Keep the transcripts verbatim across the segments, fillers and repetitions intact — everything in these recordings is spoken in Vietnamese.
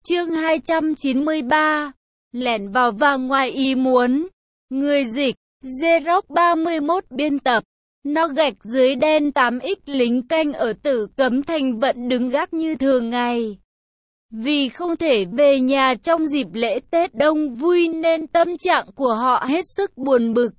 Chương hai trăm chín mươi ba. Lẻn vào và ngoài ý muốn. Người dịch, Xerox ba mươi mốt biên tập. Nó gạch dưới đen tám x lính canh ở Tử Cấm Thành vẫn đứng gác như thường ngày. Vì không thể về nhà trong dịp lễ Tết Đông vui nên tâm trạng của họ hết sức buồn bực.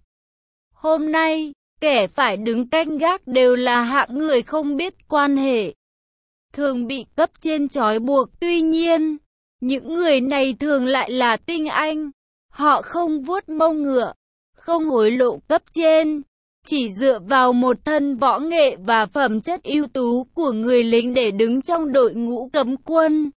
Hôm nay, kẻ phải đứng canh gác đều là hạng người không biết quan hệ, thường bị cấp trên trói buộc. Tuy nhiên, những người này thường lại là tinh anh. Họ không vuốt mông ngựa, không hối lộ cấp trên, chỉ dựa vào một thân võ nghệ và phẩm chất ưu tú của người lính để đứng trong đội ngũ cấm quân.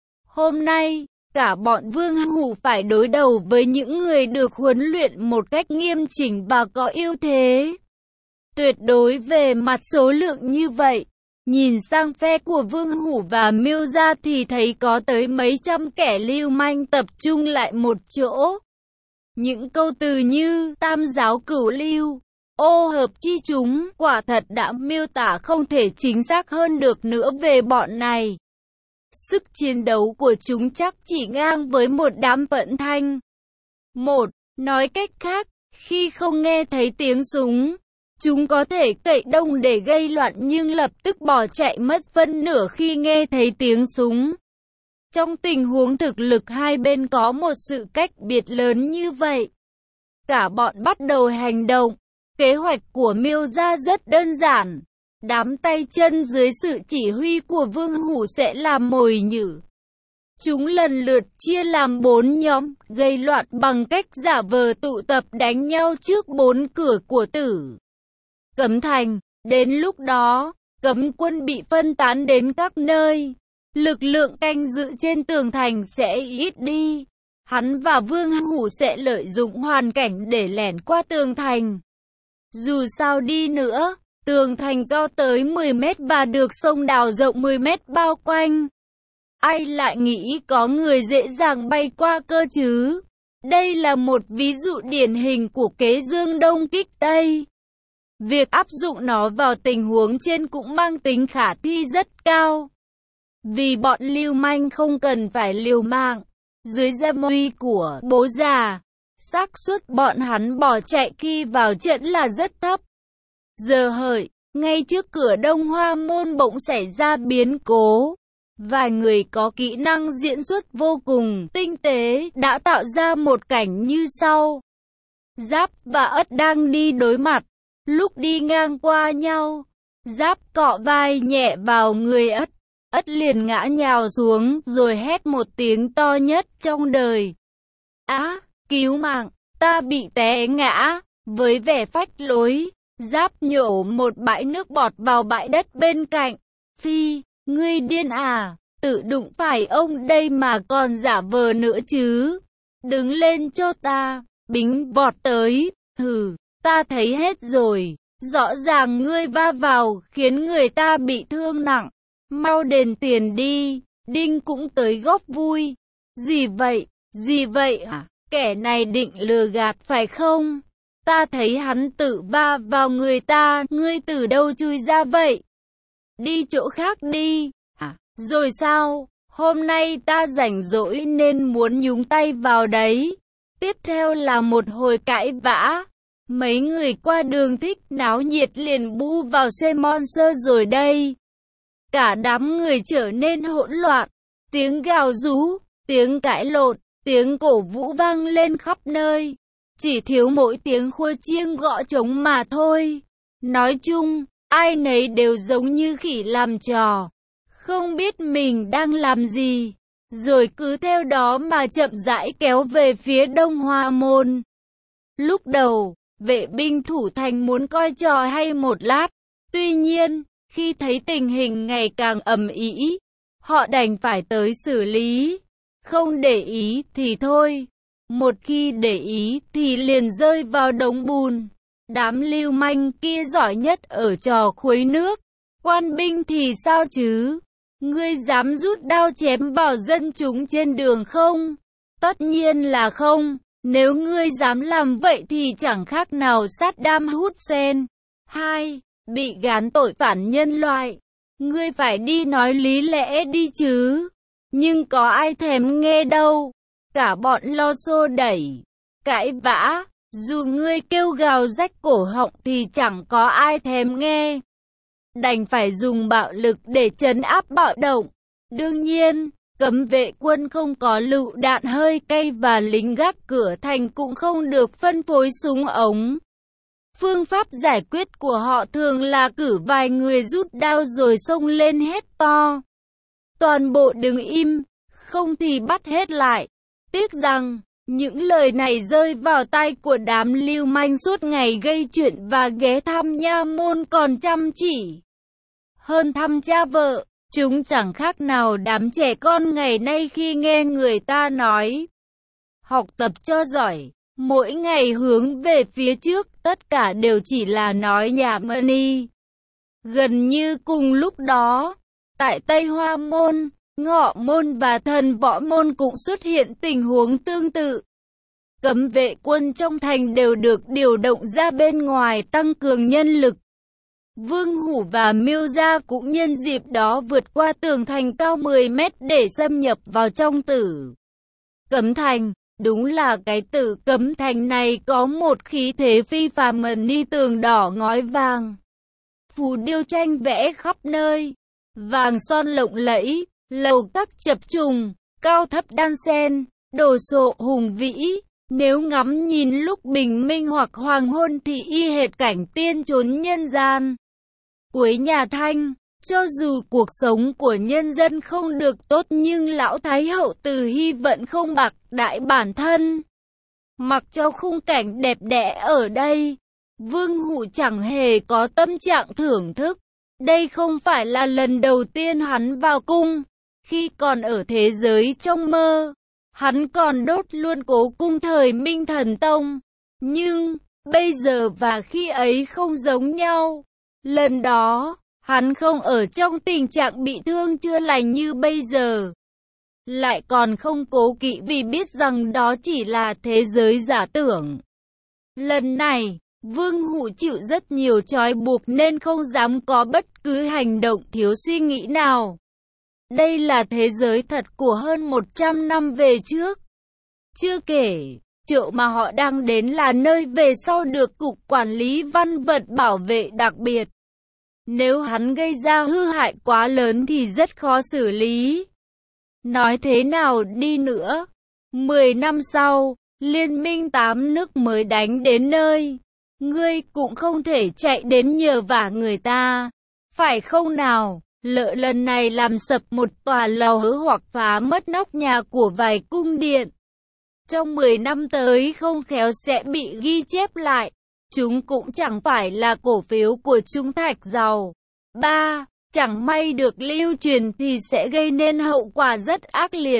Hôm nay, cả bọn Vương Hủ phải đối đầu với những người được huấn luyện một cách nghiêm chỉnh và có ưu thế tuyệt đối về mặt số lượng như vậy. Nhìn sang phe của Vương Hủ và Miêu Gia thì thấy có tới mấy trăm kẻ lưu manh tập trung lại một chỗ. Những câu từ như tam giáo cửu lưu, ô hợp chi chúng quả thật đã miêu tả không thể chính xác hơn được nữa về bọn này. Sức chiến đấu của chúng chắc chỉ ngang với một đám vận thanh. Một, nói cách khác, khi không nghe thấy tiếng súng, chúng có thể cậy đông để gây loạn nhưng lập tức bỏ chạy mất phân nửa khi nghe thấy tiếng súng. Trong tình huống thực lực hai bên có một sự cách biệt lớn như vậy, cả bọn bắt đầu hành động. Kế hoạch của Miêu Gia rất đơn giản. Đám tay chân dưới sự chỉ huy của Vương Hủ sẽ làm mồi nhử. Chúng lần lượt chia làm bốn nhóm, gây loạn bằng cách giả vờ tụ tập đánh nhau trước bốn cửa của Tử Cấm Thành. Đến lúc đó, cấm quân bị phân tán đến các nơi. Lực lượng canh giữ trên tường thành sẽ ít đi. Hắn và Vương Hủ sẽ lợi dụng hoàn cảnh để lẻn qua tường thành. Dù sao đi nữa, tường thành cao tới mười mét và được sông đào rộng mười mét bao quanh. Ai lại nghĩ có người dễ dàng bay qua cơ chứ? Đây là một ví dụ điển hình của kế dương đông kích tây. Việc áp dụng nó vào tình huống trên cũng mang tính khả thi rất cao. Vì bọn lưu manh không cần phải liều mạng. Dưới giam uy của bố già, xác suất bọn hắn bỏ chạy khi vào trận là rất thấp. Giờ hợi, ngay trước cửa Đông Hoa Môn bỗng xảy ra biến cố. Vài người có kỹ năng diễn xuất vô cùng tinh tế đã tạo ra một cảnh như sau. Giáp và Ất đang đi đối mặt. Lúc đi ngang qua nhau, Giáp cọ vai nhẹ vào người Ất. Ất liền ngã nhào xuống rồi hét một tiếng to nhất trong đời. Á, cứu mạng, ta bị té ngã. Với vẻ phách lối, Giáp nhổ một bãi nước bọt vào bãi đất bên cạnh. Phi, ngươi điên à, tự đụng phải ông đây mà còn giả vờ nữa chứ. Đứng lên cho ta. Bính vọt tới. Hừ, ta thấy hết rồi. Rõ ràng ngươi va vào khiến người ta bị thương nặng. Mau đền tiền đi. Đinh cũng tới góp vui. Gì vậy? Gì vậy hả? Kẻ này định lừa gạt phải không? Ta thấy hắn tự va vào người ta. Ngươi từ đâu chui ra vậy? Đi chỗ khác đi. À, rồi sao? Hôm nay ta rảnh rỗi nên muốn nhúng tay vào đấy. Tiếp theo là một hồi cãi vã. Mấy người qua đường thích náo nhiệt liền bu vào xe Monster rồi đây. Cả đám người trở nên hỗn loạn. Tiếng gào rú, tiếng cãi lộn, tiếng cổ vũ vang lên khắp nơi. Chỉ thiếu mỗi tiếng khua chiêng gõ trống mà thôi. Nói chung, ai nấy đều giống như khỉ làm trò, không biết mình đang làm gì, rồi cứ theo đó mà chậm rãi kéo về phía Đông Hoa Môn. Lúc đầu, vệ binh thủ thành muốn coi trò hay một lát. Tuy nhiên, khi thấy tình hình ngày càng ầm ĩ, họ đành phải tới xử lý. Không để ý thì thôi, một khi để ý thì liền rơi vào đống bùn. Đám lưu manh kia giỏi nhất ở trò khuấy nước. Quan binh thì sao chứ? Ngươi dám rút đao chém vào dân chúng trên đường không? Tất nhiên là không. Nếu ngươi dám làm vậy thì chẳng khác nào Saddam Hussein. Hai, bị gán tội phản nhân loại. Ngươi phải đi nói lý lẽ đi chứ. nhưng có ai thèm nghe đâu. Cả bọn lo xô đẩy, cãi vã, dù ngươi kêu gào rách cổ họng thì chẳng có ai thèm nghe. Đành phải dùng bạo lực để trấn áp bạo động. Đương nhiên, cấm vệ quân không có lựu đạn hơi cay và lính gác cửa thành cũng không được phân phối súng ống. Phương pháp giải quyết của họ thường là cử vài người rút đao rồi xông lên hét to. Toàn bộ đứng im, không thì bắt hết lại. Tiếc rằng, những lời này rơi vào tai của đám lưu manh suốt ngày gây chuyện và ghé thăm nha môn còn chăm chỉ hơn thăm cha vợ. Chúng chẳng khác nào đám trẻ con ngày nay khi nghe người ta nói học tập cho giỏi, mỗi ngày hướng về phía trước, tất cả đều chỉ là nói nhảm mani. Gần như cùng lúc đó, tại Tây Hoa Môn, Ngọ Môn và Thần Võ Môn cũng xuất hiện tình huống tương tự. Cấm vệ quân trong thành đều được điều động ra bên ngoài tăng cường nhân lực. Vương Hủ và Miêu Gia cũng nhân dịp đó vượt qua tường thành cao mười mét để xâm nhập vào trong Tử Cấm Thành. Đúng là cái Tử Cấm Thành này có một khí thế phi phàm, ni tường đỏ ngói vàng, phù điêu tranh vẽ khắp nơi, vàng son lộng lẫy, lầu các chập trùng, cao thấp đan xen, đồ sộ hùng vĩ. Nếu ngắm nhìn lúc bình minh hoặc hoàng hôn thì y hệt cảnh tiên trốn nhân gian. Cuối nhà Thanh, cho dù cuộc sống của nhân dân không được tốt nhưng lão Thái Hậu Từ Hy vẫn không bạc đại bản thân. Mặc cho khung cảnh đẹp đẽ ở đây, Vương Hủ chẳng hề có tâm trạng thưởng thức. Đây không phải là lần đầu tiên hắn vào cung. Khi còn ở thế giới trong mơ, hắn còn đốt luôn cố cung thời Minh Thần Tông. Nhưng, bây giờ và khi ấy không giống nhau. Lần đó, hắn không ở trong tình trạng bị thương chưa lành như bây giờ. Lại còn không cố kỵ vì biết rằng đó chỉ là thế giới giả tưởng. Lần này, Vương Hủ chịu rất nhiều trói buộc nên không dám có bất cứ hành động thiếu suy nghĩ nào. Đây là thế giới thật của hơn một trăm năm về trước. Chưa kể, chỗ mà họ đang đến là nơi về sau được Cục Quản lý Văn vật bảo vệ đặc biệt. Nếu hắn gây ra hư hại quá lớn thì rất khó xử lý. Nói thế nào đi nữa, mười năm sau, Liên minh tám nước mới đánh đến nơi. Ngươi cũng không thể chạy đến nhờ vả người ta, phải không nào? Lỡ lần này làm sập một tòa lầu hoặc phá mất nóc nhà của vài cung điện, trong mười năm tới không khéo sẽ bị ghi chép lại. Chúng cũng chẳng phải là cổ phiếu của Trung Thạch giàu. ba. Chẳng may được lưu truyền thì sẽ gây nên hậu quả rất ác liệt.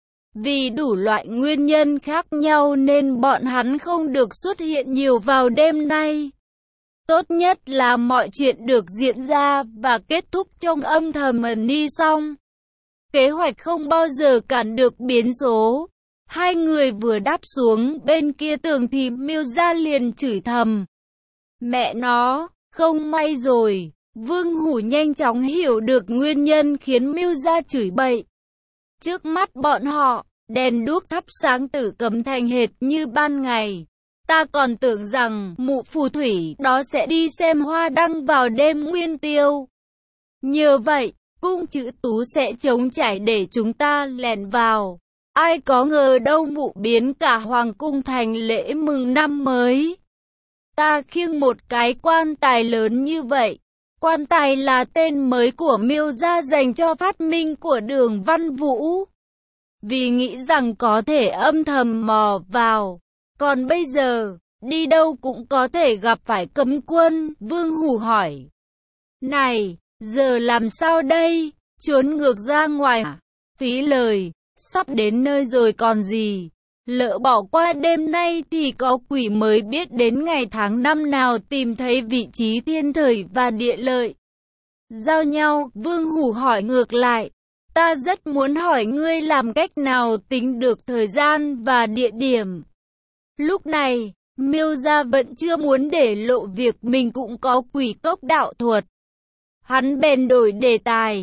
Vì đủ loại nguyên nhân khác nhau nên bọn hắn không được xuất hiện nhiều vào đêm nay. Tốt nhất là mọi chuyện được diễn ra và kết thúc trong âm thầm ni xong. Kế hoạch không bao giờ cản được biến số. Hai người vừa đáp xuống bên kia tường thì Miêu Gia liền chửi thầm. Mẹ nó, không may rồi. Vương Hủ nhanh chóng hiểu được nguyên nhân khiến Miêu Gia chửi bậy. Trước mắt bọn họ, đèn đuốc thắp sáng Tử Cấm Thành hệt như ban ngày. Ta còn tưởng rằng mụ phù thủy đó sẽ đi xem hoa đăng vào đêm nguyên tiêu. Nhờ vậy, cung chữ Tú sẽ chống trải để chúng ta lẻn vào. Ai có ngờ đâu mụ biến cả hoàng cung thành lễ mừng năm mới. Ta khiêng một cái quan tài lớn như vậy. Quan tài là tên mới của Miêu Gia dành cho phát minh của Đường Văn Vũ. Vì nghĩ rằng có thể âm thầm mò vào. Còn bây giờ, đi đâu cũng có thể gặp phải cấm quân. Vương Hủ hỏi. Này, giờ làm sao đây? Trốn ngược ra ngoài à? Phí lời, sắp đến nơi rồi còn gì. Lỡ bỏ qua đêm nay thì có quỷ mới biết đến ngày tháng năm nào tìm thấy vị trí thiên thời và địa lợi giao nhau. Vương Hủ hỏi ngược lại. Ta rất muốn hỏi ngươi làm cách nào tính được thời gian và địa điểm. Lúc này, Miêu Gia vẫn chưa muốn để lộ việc mình cũng có quỷ cốc đạo thuật. Hắn bèn đổi đề tài.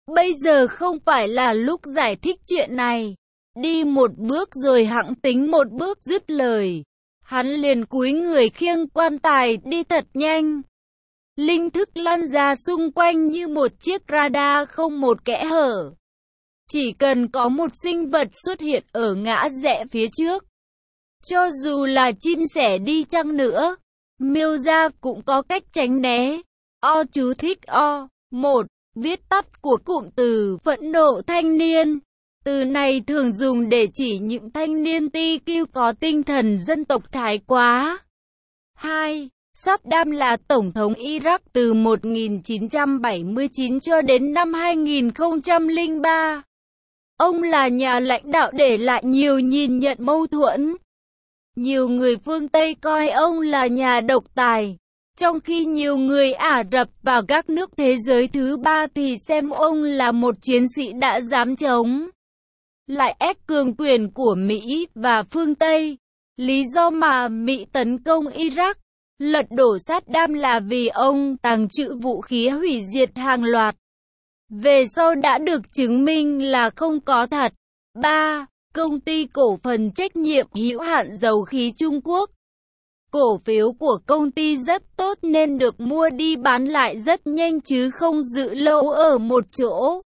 Bây giờ không phải là lúc giải thích chuyện này. Đi một bước rồi hẵng tính một bước, dứt lời. Hắn liền cúi người khiêng quan tài đi thật nhanh. Linh thức lan ra xung quanh như một chiếc radar không một kẽ hở. Chỉ cần có một sinh vật xuất hiện ở ngã rẽ phía trước, cho dù là chim sẻ đi chăng nữa, miêu gia cũng có cách tránh né. O chú thích O. một. Viết tắt của cụm từ phẫn nộ thanh niên. Từ này thường dùng để chỉ những thanh niên ti kiêu có tinh thần dân tộc thái quá. hai. Saddam là tổng thống Iraq từ một nghìn chín trăm bảy mươi chín cho đến năm hai nghìn không trăm lẻ ba. Ông là nhà lãnh đạo để lại nhiều nhìn nhận mâu thuẫn. Nhiều người phương Tây coi ông là nhà độc tài, trong khi nhiều người Ả Rập và các nước thế giới thứ ba thì xem ông là một chiến sĩ đã dám chống lại ép cường quyền của Mỹ và phương Tây. Lý do mà Mỹ tấn công Iraq, lật đổ Saddam là vì ông tàng trữ vũ khí hủy diệt hàng loạt. Về sau đã được chứng minh là không có thật. ba. Công ty cổ phần trách nhiệm hữu hạn dầu khí Trung Quốc. Cổ phiếu của công ty rất tốt nên được mua đi bán lại rất nhanh chứ không giữ lâu ở một chỗ.